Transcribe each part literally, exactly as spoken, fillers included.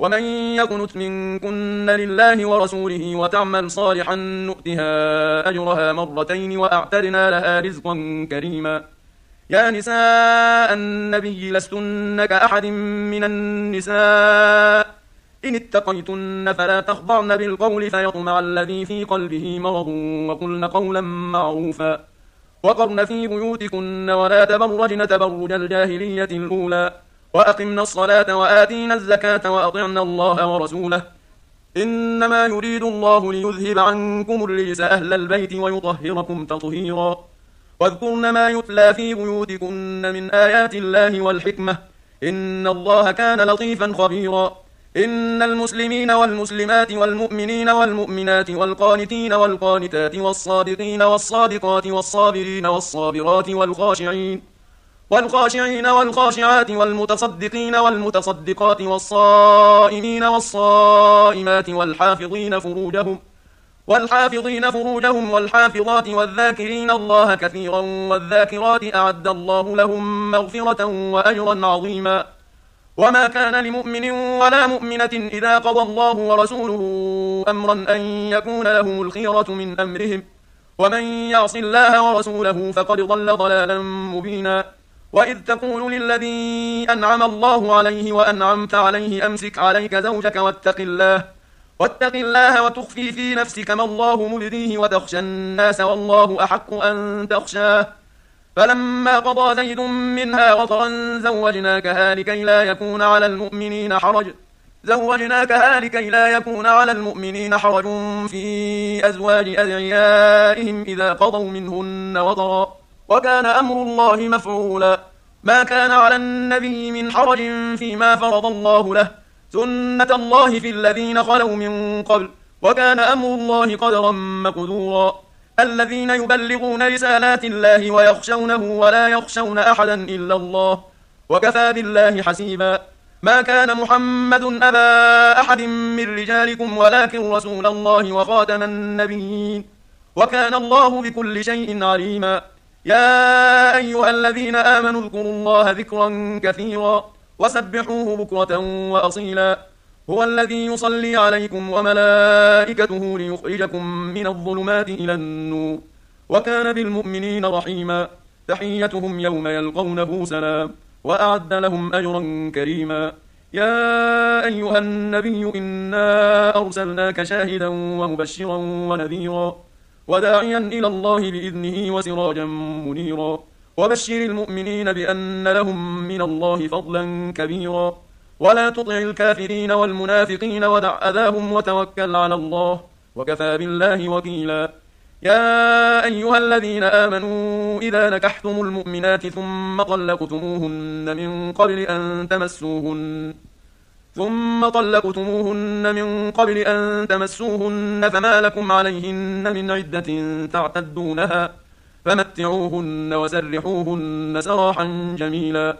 ومن يقنت منكن لله ورسوله وتعمل صالحا نؤتها أجرها مرتين وأعتدنا لها رزقا كريما. يا نساء النبي لستن كأحد من النساء إن اتقيتن فلا تخضعن بالقول فيطمع الذي في قلبه مرض وقلن قولا معروفا وقرن في بيوتكن ولا تبرجن تبرج الجاهلية الأولى وأقمنا الصلاة وآتينا الزكاة وأطعنا الله ورسوله إنما يريد الله ليذهب عنكم الرجس أهل البيت ويطهركم تطهيرا. واذكرن ما يتلى في بيوتكن من آيات الله والحكمة إن الله كان لطيفا خبيرا. إن المسلمين والمسلمات والمؤمنين والمؤمنات والقانتين والقانتات والصادقين والصادقات والصابرين والصابرات والخاشعين والخاشعين والخاشعات والمتصدقين والمتصدقات والصائمين والصائمات والحافظين فروجهم والحافظين فروجهم والحافظات والذاكرين الله كثيرا والذاكرات أعد الله لهم مغفرة وأجرا عظيما. وما كان لمؤمن ولا مؤمنة إذا قضى الله ورسوله أمرا أن يكون لهم الخيرة من أمرهم ومن يعص الله ورسوله فقد ضل ضلالا مبينا. وإذ تقول للذي أنعم الله عليه وأنعمت عليه أمسك عليك زوجك واتق الله واتق الله وتخفي في نفسك ما الله مبديه وتخشى الناس والله أحق أن تخشاه فلما قضى زيد منها وطرا زوجناكها لكي لا يكون على المؤمنين حرج زوجناكها لكي لا يكون على المؤمنين حرج في أزواج أدعيائهم إذا قضوا منهن وطرا وكان أمر الله مفعولا. ما كان على النبي من حرج فيما فرض الله له سنة الله في الذين خلوا من قبل وكان أمر الله قدرا مقدورا. الذين يبلغون رسالات الله ويخشونه ولا يخشون أحدا إلا الله وكفى بالله حسيبا. ما كان محمد أبا أحد من رجالكم ولكن رسول الله وخاتم النبيين وكان الله بكل شيء عليما. يا أيها الذين آمنوا اذكروا الله ذكرا كثيرا وسبحوه بكرة وأصيلا. هو الذي يصلي عليكم وملائكته ليخرجكم من الظلمات إلى النور وكان بالمؤمنين رحيما. تحيتهم يوم يلقونه سلام وأعد لهم أجرا كريما. يا أيها النبي إنا أرسلناك شاهدا ومبشرا ونذيرا وداعيا إلى الله بإذنه وسراجا منيرا وبشر المؤمنين بأن لهم من الله فضلا كبيرا ولا تطع الكافرين والمنافقين ودع أذاهم وتوكل على الله وكفى بالله وكيلا. يا أيها الذين آمنوا إذا نكحتم المؤمنات ثم طلقتموهن من قبل أن تمسوهن ثم طلقتموهن من قبل أن تمسوهن فما لكم عليهن من عدة تعتدونها فمتعوهن وسرحوهن سراحا جميلا.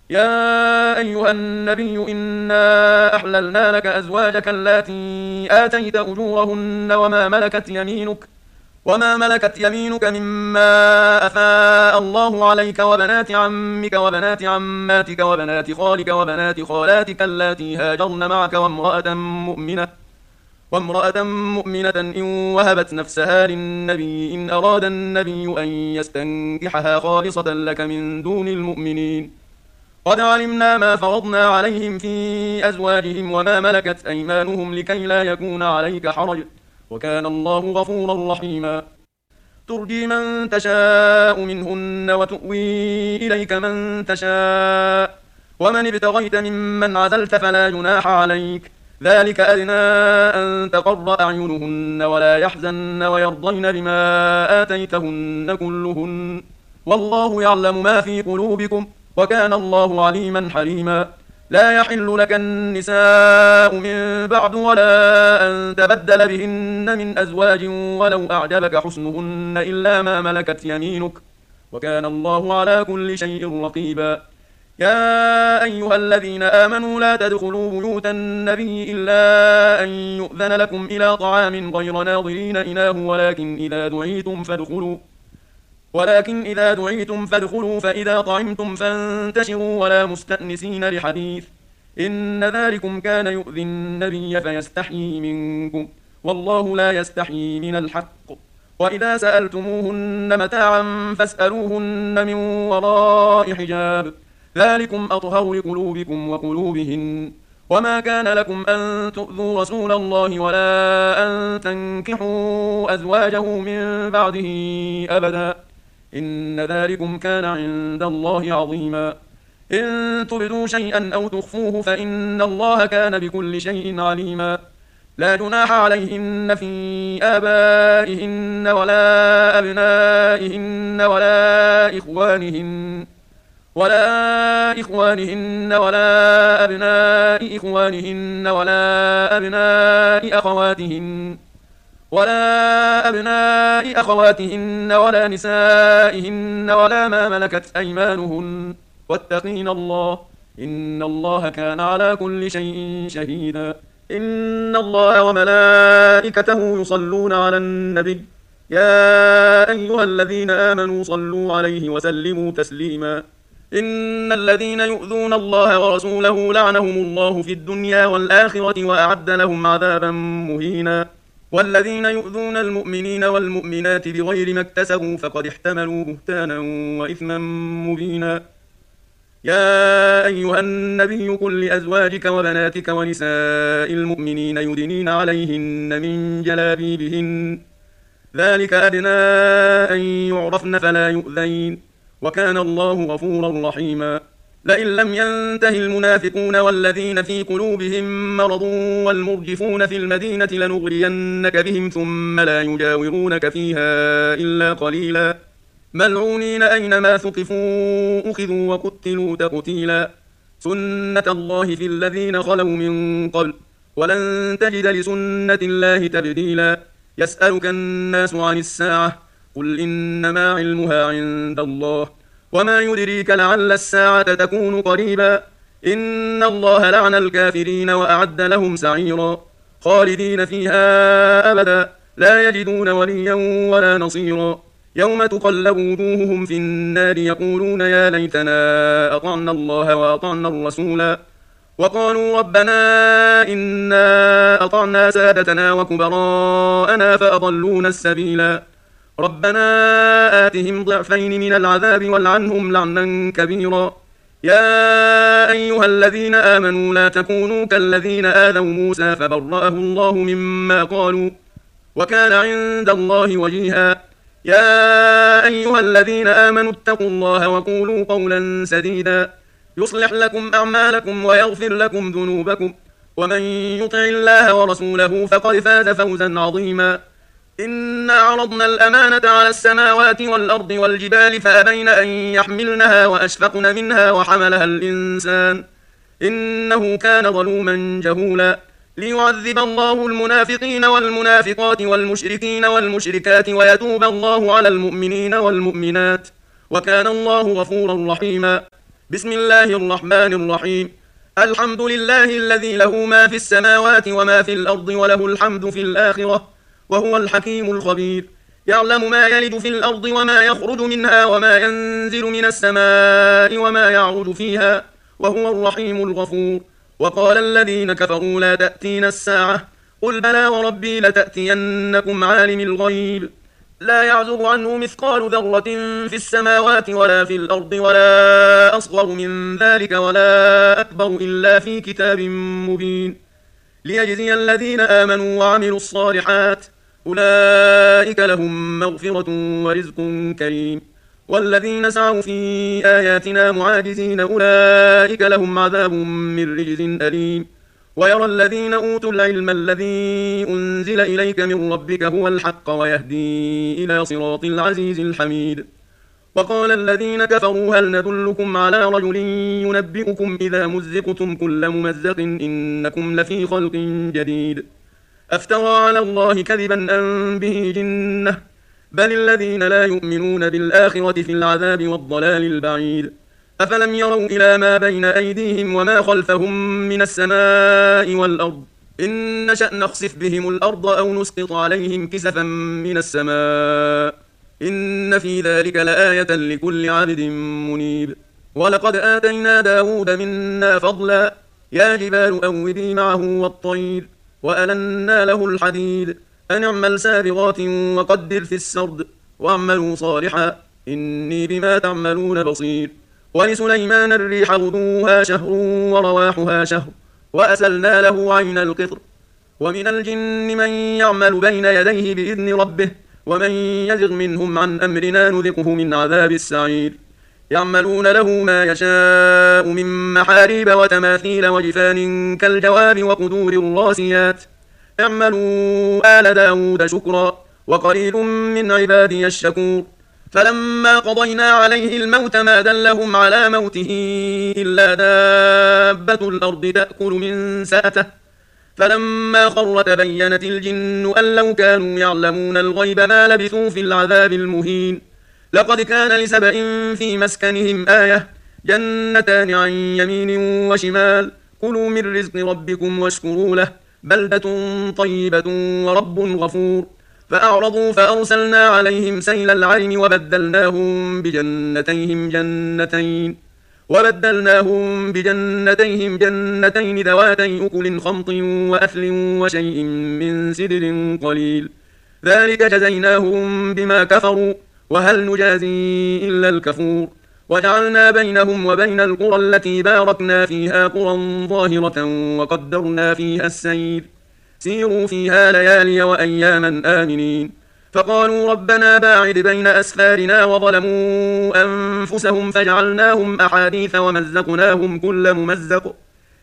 يا أيها النبي إنا أحللنا لك أزواجك اللاتي آتيت أجورهن وما ملكت يمينك وما ملكت يمينك مما أفاء الله عليك وبنات عمك وبنات عماتك وبنات خالك وبنات خالاتك اللاتي هاجرن معك وامرأة مؤمنة وامرأة مؤمنة إن وهبت نفسها للنبي إن أراد النبي أن يستنكحها خالصة لك من دون المؤمنين قد علمنا ما فرضنا عليهم في أزواجهم وما ملكت أيمانهم لكي لا يكون عليك حرج وكان الله غفورا رحيما. ترجي من تشاء منهن وتؤوي إليك من تشاء ومن ابتغيت ممن عزلت فلا جناح عليك ذلك أدنى أن تقر أعينهن ولا يحزن ويرضين بما آتيتهن كلهن والله يعلم ما في قلوبكم وكان الله عليما حليما. لا يحل لك النساء من بعد ولا أن تبدل بهن من أزواج ولو أعجبك حسنهن إلا ما ملكت يمينك وكان الله على كل شيء رقيبا. يا أيها الذين آمنوا لا تدخلوا بيوت النبي إلا أن يؤذن لكم إلى طعام غير ناظرين إناه ولكن إذا دعيتم فادخلوا ولكن إذا دعيتم فادخلوا فإذا طعمتم فانتشروا ولا مستأنسين لحديث إن ذلكم كان يؤذي النبي فيستحيي منكم، والله لا يستحيي من الحق. وإذا سألتموهن متاعا فاسألوهن من وراء حجاب، ذلكم أطهر لقلوبكم وقلوبهن. وما كان لكم أن تؤذوا رسول الله ولا أن تنكحوا أزواجه من بعده أبدا، إن ذلكم كان عند الله عظيما. إن تبدوا شيئا أو تخفوه فإن الله كان بكل شيء عليما. لا جناح عليهن في آبائهن ولا أبنائهن ولا إخوانهن ولا إخوانهن ولا أبناء إخوانهن ولا أبناء أخواتهن ولا أبناء أخواتهن ولا نسائهن ولا ما ملكت أيمانهن، واتقين الله إن الله كان على كل شيء شهيدا. إن الله وملائكته يصلون على النبي، يا أيها الذين آمنوا صلوا عليه وسلموا تسليما. إن الذين يؤذون الله ورسوله لعنهم الله في الدنيا والآخرة وأعد لهم عذابا مهينا. والذين يؤذون المؤمنين والمؤمنات بغير ما اكتسبوا فقد احتملوا بهتانا وإثما مبينا. يا أيها النبي قل لأزواجك وبناتك ونساء المؤمنين يدنين عليهن من جلابيبهن، ذلك أدنى أن يعرفن فلا يؤذين، وكان الله غفورا رحيما. لئن لم ينته المنافقون والذين في قلوبهم مرض والمرجفون في المدينة لنغرينك بهم ثم لا يجاورونك فيها إلا قليلا، ملعونين أينما ثقفوا أخذوا وقتلوا تقتيلا. سنة الله في الذين خلوا من قبل ولن تجد لسنة الله تبديلا. يسألك الناس عن الساعة قل إنما علمها عند الله وما يدريك لعل الساعة تكون قريبا. إن الله لعن الكافرين وأعد لهم سعيرا، خالدين فيها أبدا لا يجدون وليا ولا نصيرا. يوم تقلب وجوههم في النار يقولون يا ليتنا أطعنا الله وأطعنا الرسولا، وقالوا ربنا إنا أطعنا سادتنا وكبراءنا فأضلونا السبيلا. ربنا آتهم ضعفين من العذاب والعنهم لعنا كبيرا. يا أيها الذين آمنوا لا تكونوا كالذين آذوا موسى فبرأه الله مما قالوا وكان عند الله وجيها. يا أيها الذين آمنوا اتقوا الله وقولوا قولا سديدا يصلح لكم أعمالكم ويغفر لكم ذنوبكم، ومن يطع الله ورسوله فقد فاز فوزا عظيما. إنا عرضنا الأمانة على السماوات والأرض والجبال فأبين أن يحملنها وأشفقن منها وحملها الإنسان إنه كان ظلوما جهولا. ليعذب الله المنافقين والمنافقات والمشركين والمشركات ويتوب الله على المؤمنين والمؤمنات، وكان الله غفورا رحيما. بسم الله الرحمن الرحيم. الحمد لله الذي له ما في السماوات وما في الأرض وله الحمد في الآخرة وهو الحكيم الخبير. يعلم ما يلج في الأرض وما يخرج منها وما ينزل من السماء وما يعرج فيها وهو الرحيم الغفور. وقال الذين كفروا لا تأتينا الساعة قل بلى وربي لتأتينكم عالم الغيب لا يعزب عنه مثقال ذرة في السماوات ولا في الأرض ولا أصغر من ذلك ولا أكبر إلا في كتاب مبين، ليجزي الذين آمنوا وعملوا الصالحات أولئك لهم مغفرة ورزق كريم. والذين سعوا في آياتنا معاجزين أولئك لهم عذاب من رجز أليم. ويرى الذين أوتوا العلم الذي أنزل إليك من ربك هو الحق ويهدي إلى صراط العزيز الحميد. وقال الذين كفروا هل ندلكم على رجل ينبئكم إذا مزقتم كل ممزق إنكم لفي خلق جديد أفترى على الله كذبا أم به جنة بل الذين لا يؤمنون بالآخرة في العذاب والضلال البعيد. أفلم يروا إلى ما بين أيديهم وما خلفهم من السماء والأرض إن نشأ نخسف بهم الأرض أو نسقط عليهم كسفا من السماء إن في ذلك لآية لكل عبد منيب. ولقد آتينا داود منا فضلا يا جبال أوبي معه والطير وألنا له الحديد أن اعمل سابغات وقدر في السرد واعملوا صالحا إني بما تعملون بصير ولسليمان الريح غدوها شهر ورواحها شهر وأسلنا له عين القطر ومن الجن من يعمل بين يديه بإذن ربه ومن يزغ منهم عن أمرنا نذقه من عذاب السعير يعملون له ما يشاء من محاريب وتماثيل وجفان كالجواب وقدور الراسيات اعملوا آل داود شكرا وقليل من عبادي الشكور فلما قضينا عليه الموت ما دلهم على موته إلا دابة الأرض تأكل من سأته فلما خر تبينت الجن أن لو كانوا يعلمون الغيب ما لبثوا في العذاب المهين لقد كان لسبأ في مسكنهم آية جنتان عن يمين وشمال كلوا من رزق ربكم واشكروا له بلدة طيبة ورب غفور فأعرضوا فأرسلنا عليهم سيل العرم وبدلناهم بجنتيهم جنتين وبدلناهم بجنتيهم جنتين ذواتي أكل خمط وأثل وشيء من سدر قليل ذلك جزيناهم بما كفروا وهل نجازي إلا الكفور وجعلنا بينهم وبين القرى التي باركنا فيها قرى ظاهرة وقدرنا فيها السير سيروا فيها ليالي وأياما آمنين فقالوا ربنا باعد بين أسفارنا وظلموا أنفسهم فجعلناهم أحاديث ومزقناهم كل ممزق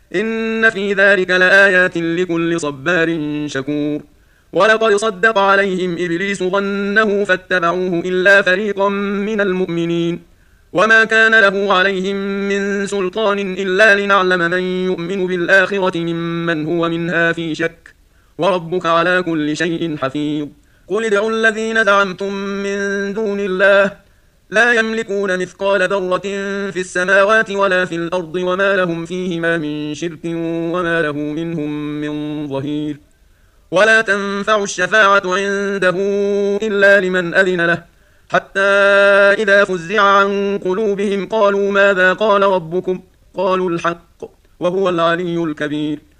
إن في ذلك لآيات لكل صبار شكور ولقد صدق عليهم إبليس ظنه فاتبعوه إلا فريقا من المؤمنين وما كان له عليهم من سلطان إلا لنعلم من يؤمن بالآخرة ممن هو منها في شك وربك على كل شيء حفيظ قل ادعوا الذين زعمتم من دون الله لا يملكون مثقال ذرة في السماوات ولا في الأرض وما لهم فيهما من شرك وما له منهم من ظهير ولا تنفع الشفاعة عنده إلا لمن أذن له حتى إذا فزع عن قلوبهم قالوا ماذا قال ربكم قالوا الحق وهو العلي الكبير